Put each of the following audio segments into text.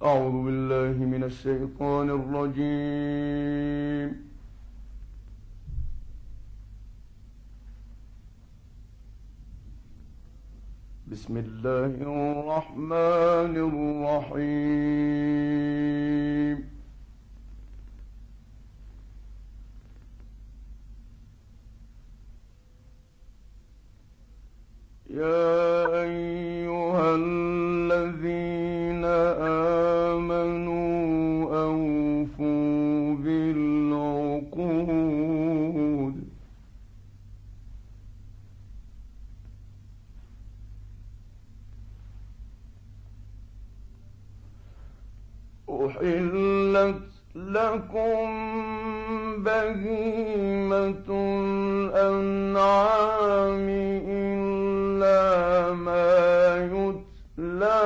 أعوذ بالله من الشيطان الرجيم. بسم الله الرحمن الرحيم. يا أيها الذين آمنوا أوفوا بالعقود أحلت لكم بهيمة الأنعام إلا ما يتلى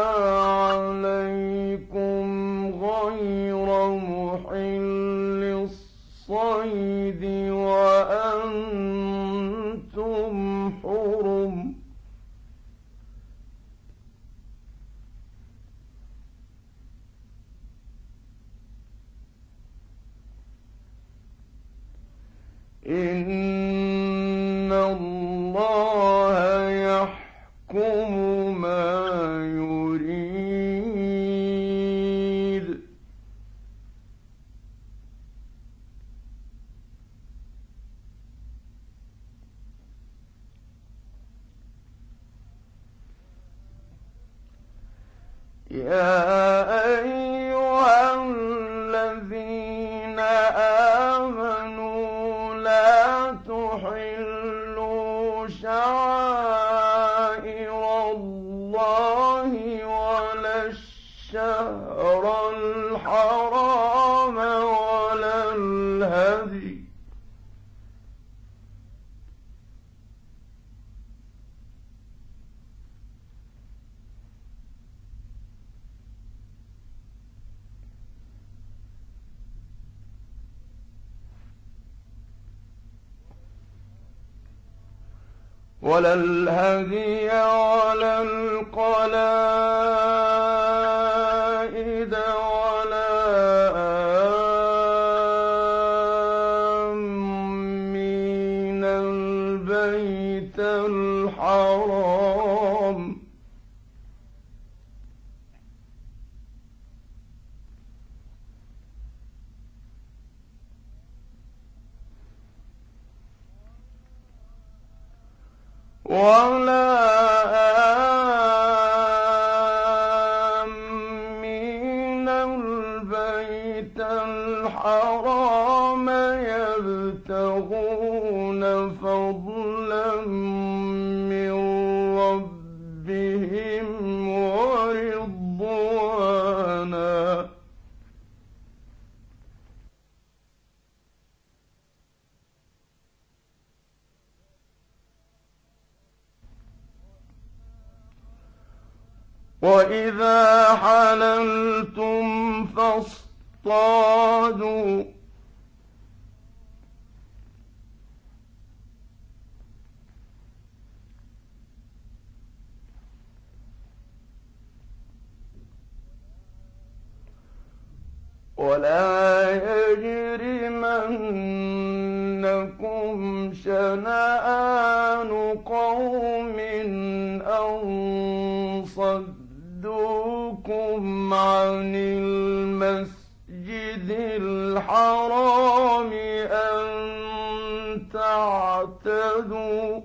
عليكم غير محل الصيد وأنتم حرم. إن الله يحكم ما يريد. يا أيها الذين آمنوا لا تحلوا شعائر الله ولا الشهر الحرام ولا الهدي ولا القلائد ولا آمين البيت الحرام ولا آمين البيت الحرام يبتغون فضلا من ربهم ورضوانا وإذا حللتم فاصطادوا ولا يجرمنكم شنآن قوم أن صدوكم عن المسجد الحرام أن تعتدوا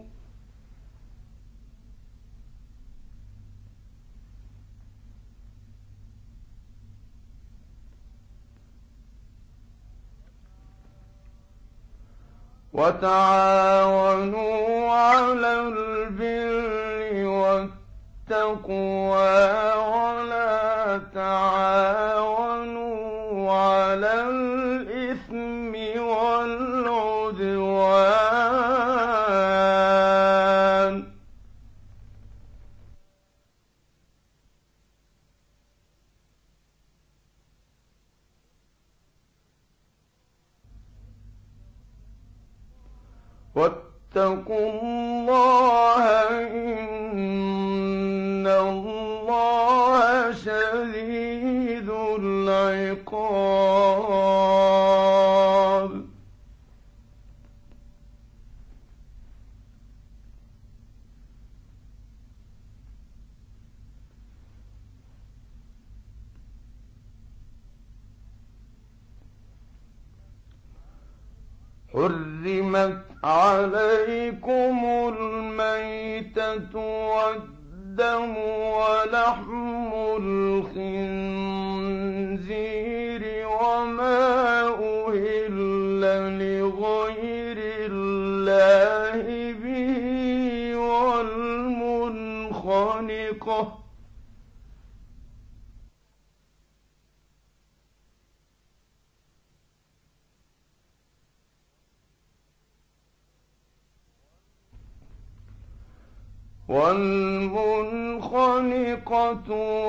وتعاونوا على البر والتقوى ولا تعاونوا على الإثم والعدوان واتقوا الله إن الله شديد حرمت عليكم الميتة والدم ولحم الخنزير وما أهل لغير الله به والمنخنقة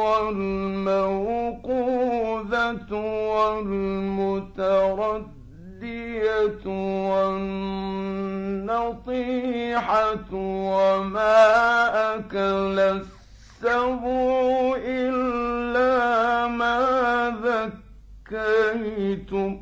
والموقوذة والمتردية والنطيحة وما أكل السبع إلا ما ذكيتم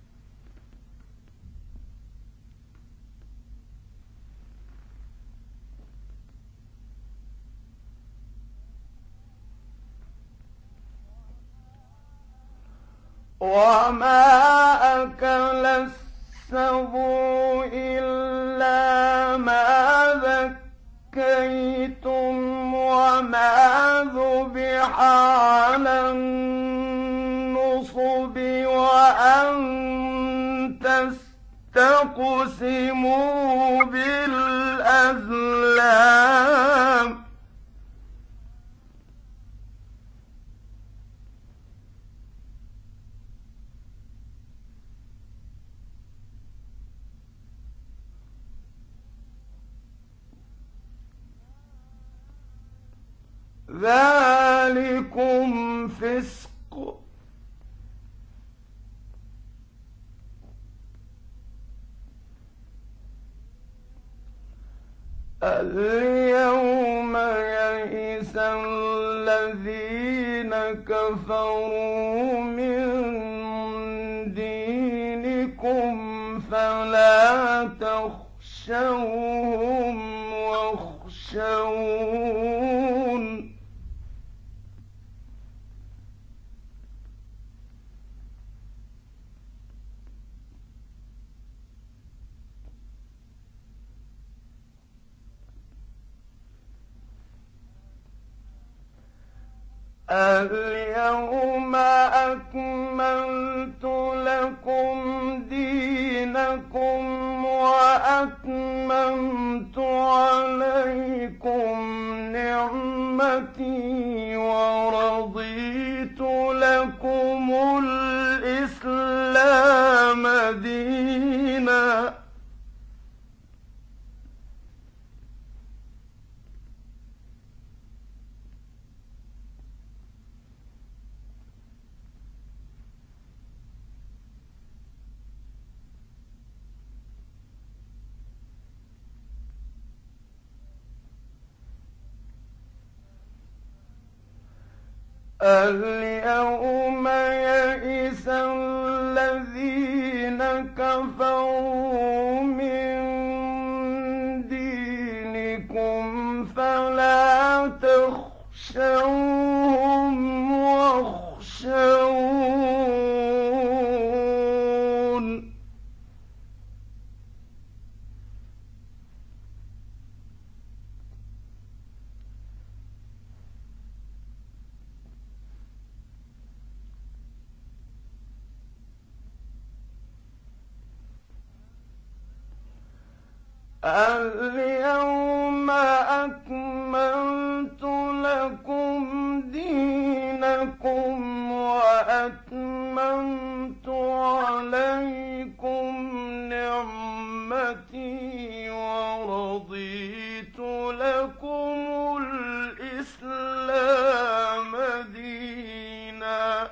وما أكل السبع إلا ما ذكيتم وما ذبح على النصب وأن تستقسموا بالأزلام ذلكم فسق اليوم يئس الذين كفروا من دينكم فلا تخشوهم واخشون اليوم أكملت لكم دينكم وأتممت عليكم نعمتي ورضيت لكم الإسلام دينا اليوم يئس الذين كفروا من دينكم فلا تخشوهم واخشون اليوم أكملت لكم دينكم وأتممت عليكم نعمتي ورضيت لكم الإسلام دينا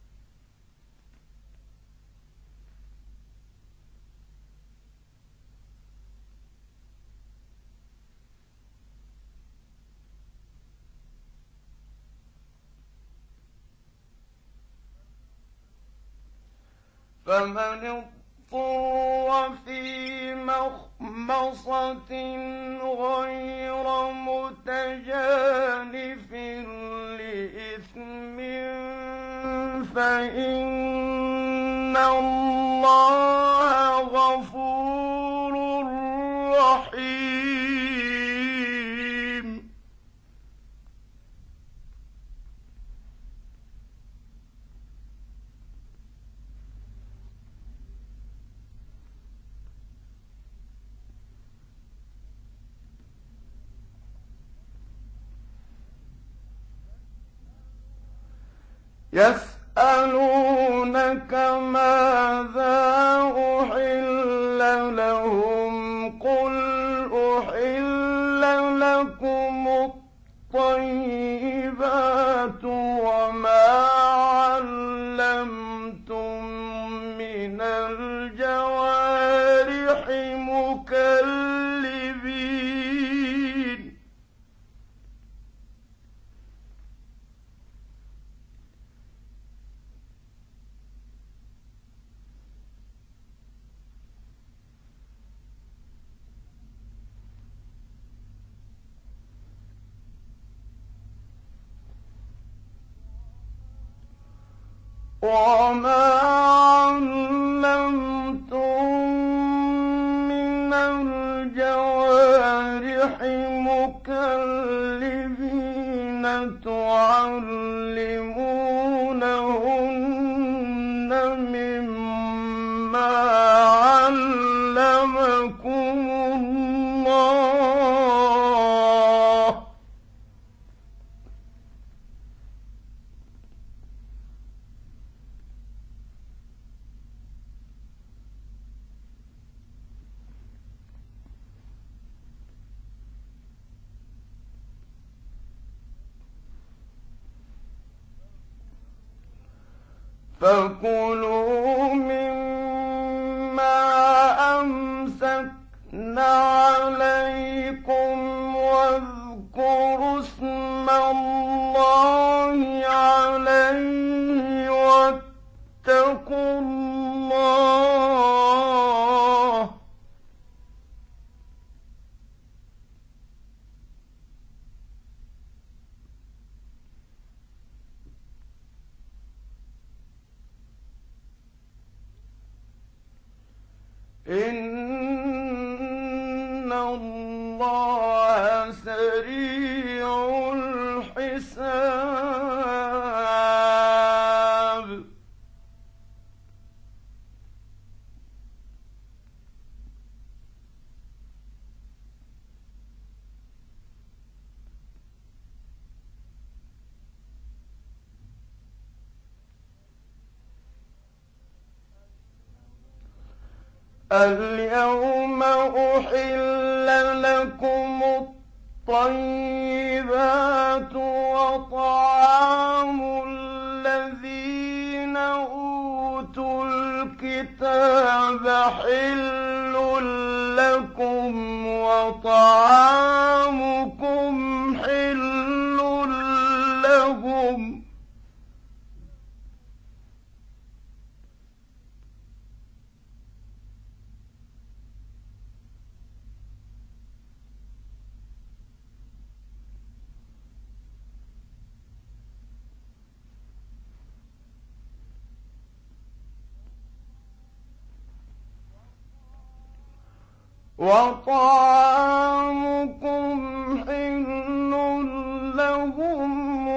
فمن اضطر في مخمصة غير متجانف لإثم فإن الله غفور يسألونك ماذا أحل لهم قل أحل لكم الطيبات وما علمتم من الجوارح مكلبين وما علمتم من الجوارح مكلبين تعلمونهن مما علمكم الله فكلوا مما أمسكن عليكم واذكروا اسم الله عليه واتقوا الله إن الله سريع الحساب اليوم أحل لكم الطيبات وطعام الذين أوتوا الكتاب حل لكم وطعامكم حل لهم وطعامكم حل لهم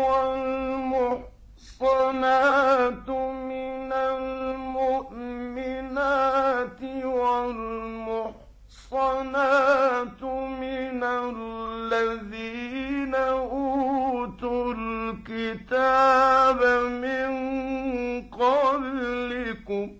والمحصنات من المؤمنات والمحصنات من الذين أوتوا الكتاب من قبلكم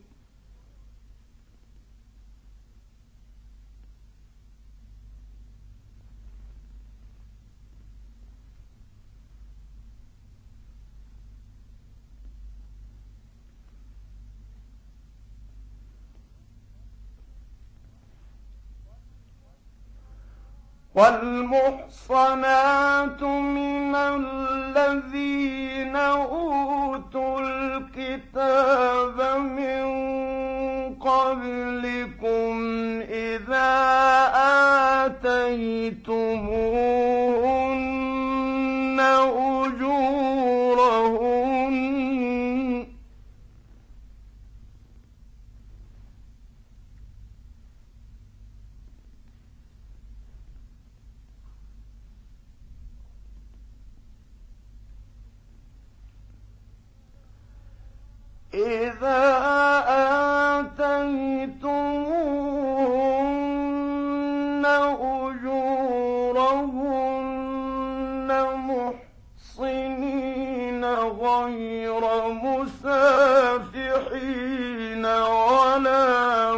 والمحصنات من الذين أوتوا الكتاب من قبلكم إذا آتيتموهن أجورهن أجورهن محصنين غير غير مسافحين ولا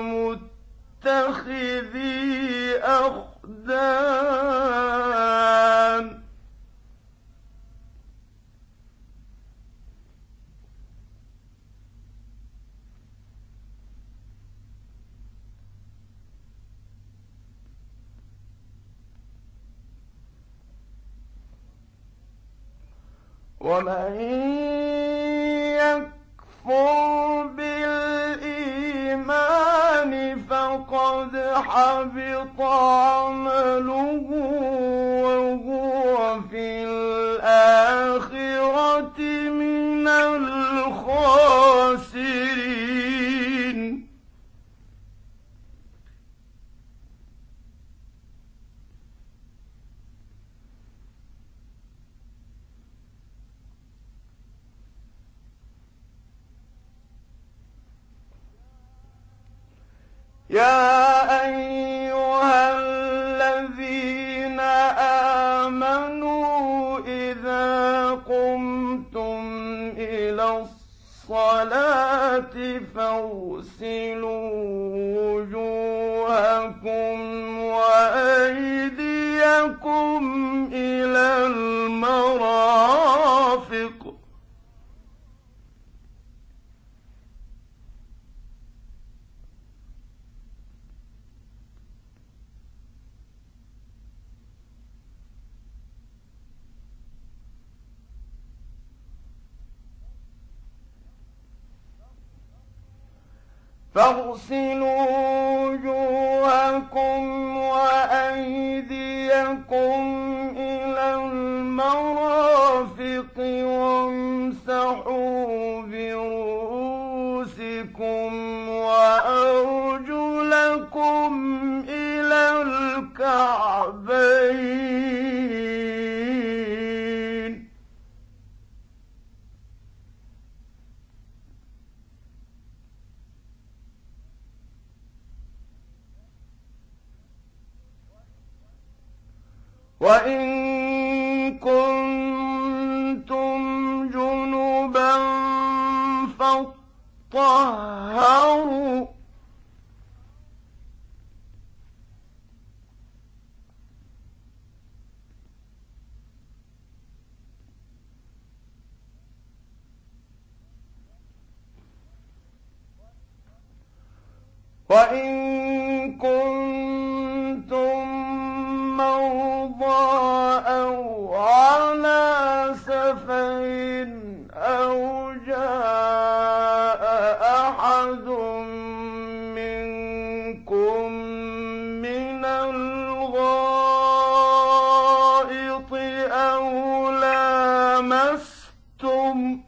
متخذي أخدان ومن يكفر بالإيمان فقد حبط عمله وهو في الآخرة من الخاسرين يا أيها الذين آمنوا إذا قمتم إلى الصلاة فاغسلوا وجوهكم وأيديكم إلى المرافق فاغسلوا وجوهكم وأيديكم إلى المرافق وامسحوا برؤوسكم وأرجلكم إلى الكعبين وإن كنتم جنبا فاطهروا وإن كنتم مرضى أو على سفر أو جاء أحد منكم من الغائط أو لامستم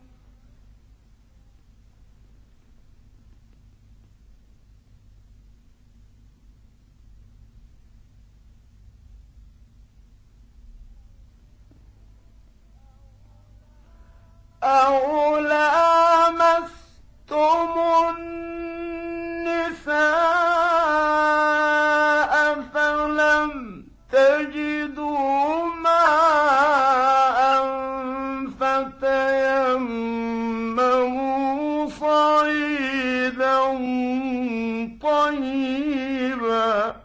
النساء فلم تجدوا ماء فتيمموا صعيدا طيبا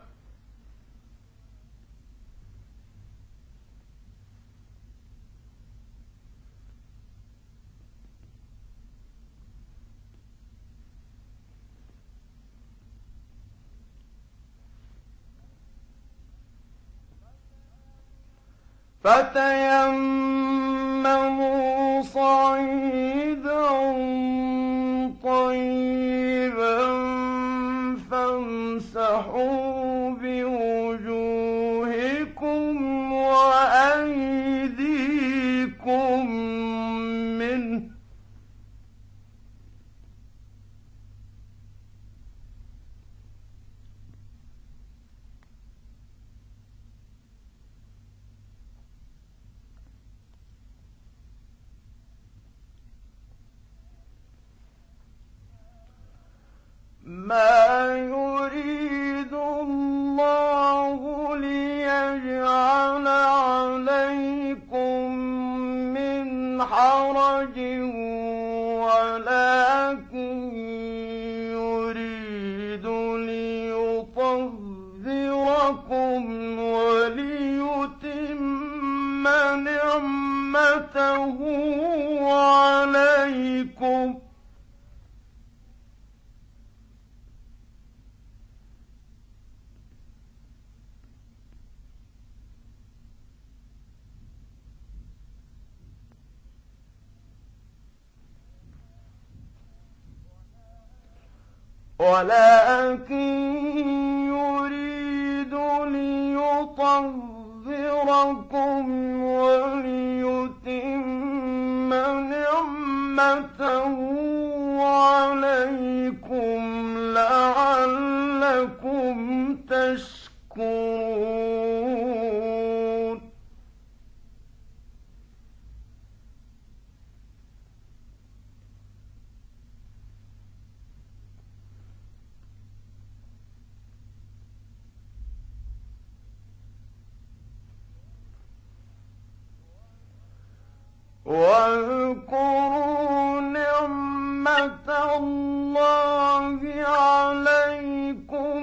طيبا فامسحوا بوجوهكم وأيديكم منه ما يريد الله ليجعل عليكم من حرج نعمته عليكم ولكن يريد ليطهركم وليتم نعمته عليكم لعلكم تشكرون واذكروا نعمة الله عليكم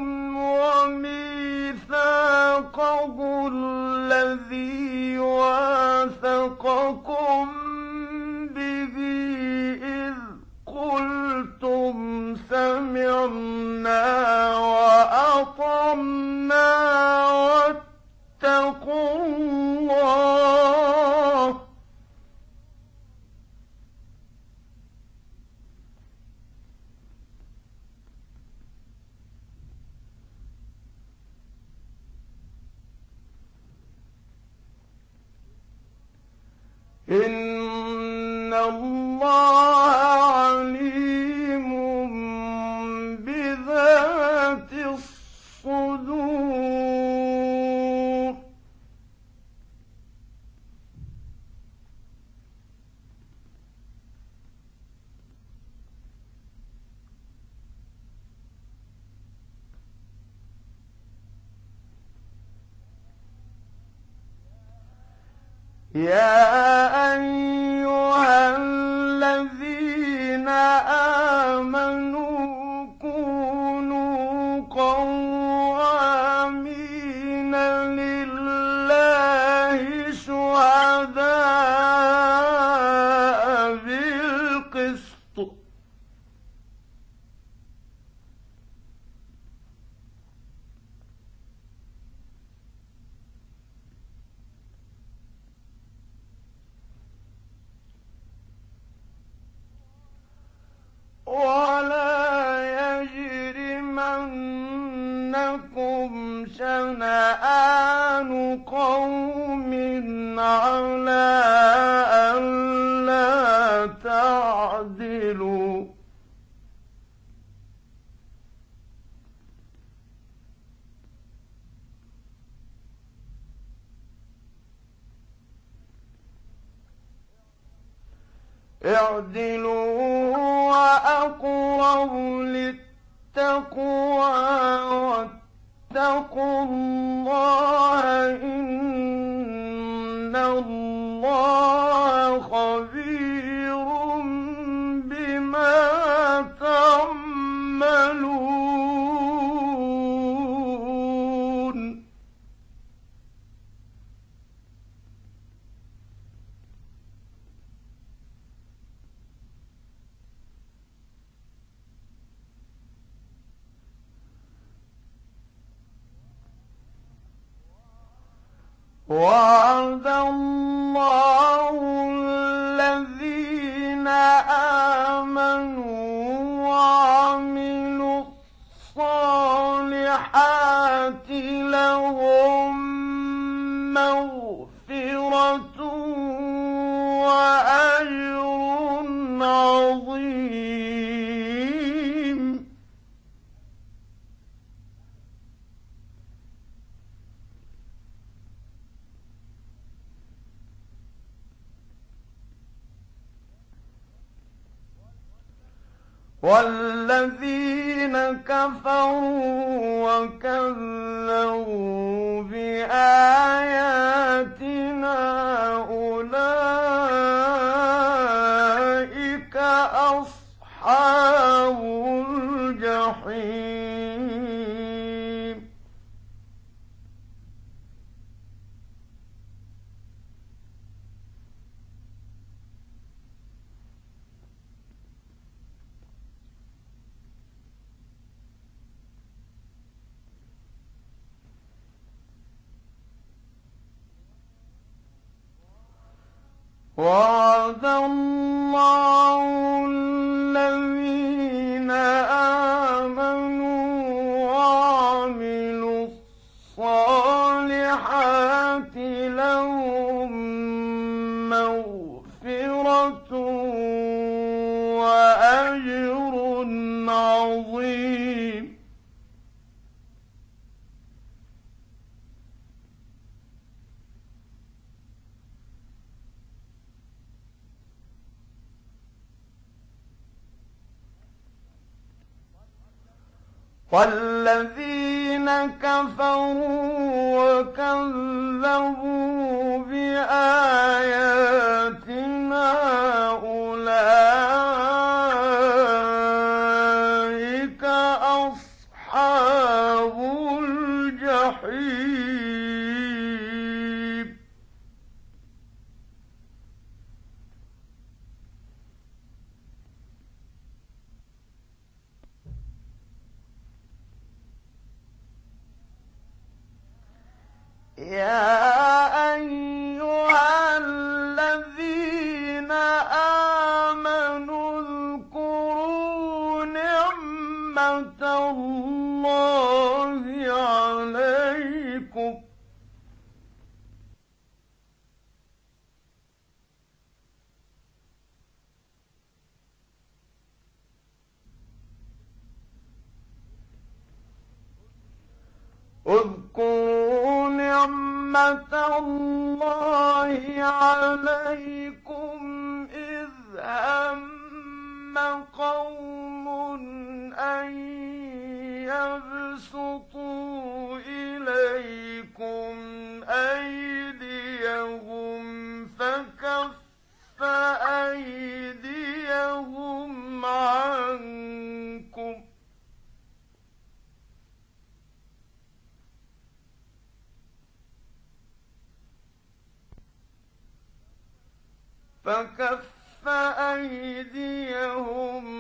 وميثاقه الذي واثقكم به إذ قلتم سمعنا وأطعنا واتقوا الله إن الله عليم بذات الصدور يا أيها الذين آمنوا كونوا قوامين لله شهداء بالقسط ولا يجرمنكم شنآن قوم على ألا تعدلوا اعدلوا وأقرب للتقوى واتقوا الله إن الله خبير بما تعملون وعد الله الذين آمنوا وعملوا الصالحات لهم مغفرة وأجر عظيم والذين كفروا وكذبوا بآياتنا أولئك أصحاب الجحيم وعد الله الذين آمنوا وعملوا الصالحات لهم مغفرة وأجر عظيم. والذين كفروا وكذبوا بآياتنا أولئك أصحاب الجحيم. يا أيها الذين آمنوا اذكروا نعمة الله عليكم اذكروا نعمة الله عليكم إذ هم قوم أن يبسطوا إليكم أيديهم فكف أيديهم عنكم فكف أيديهم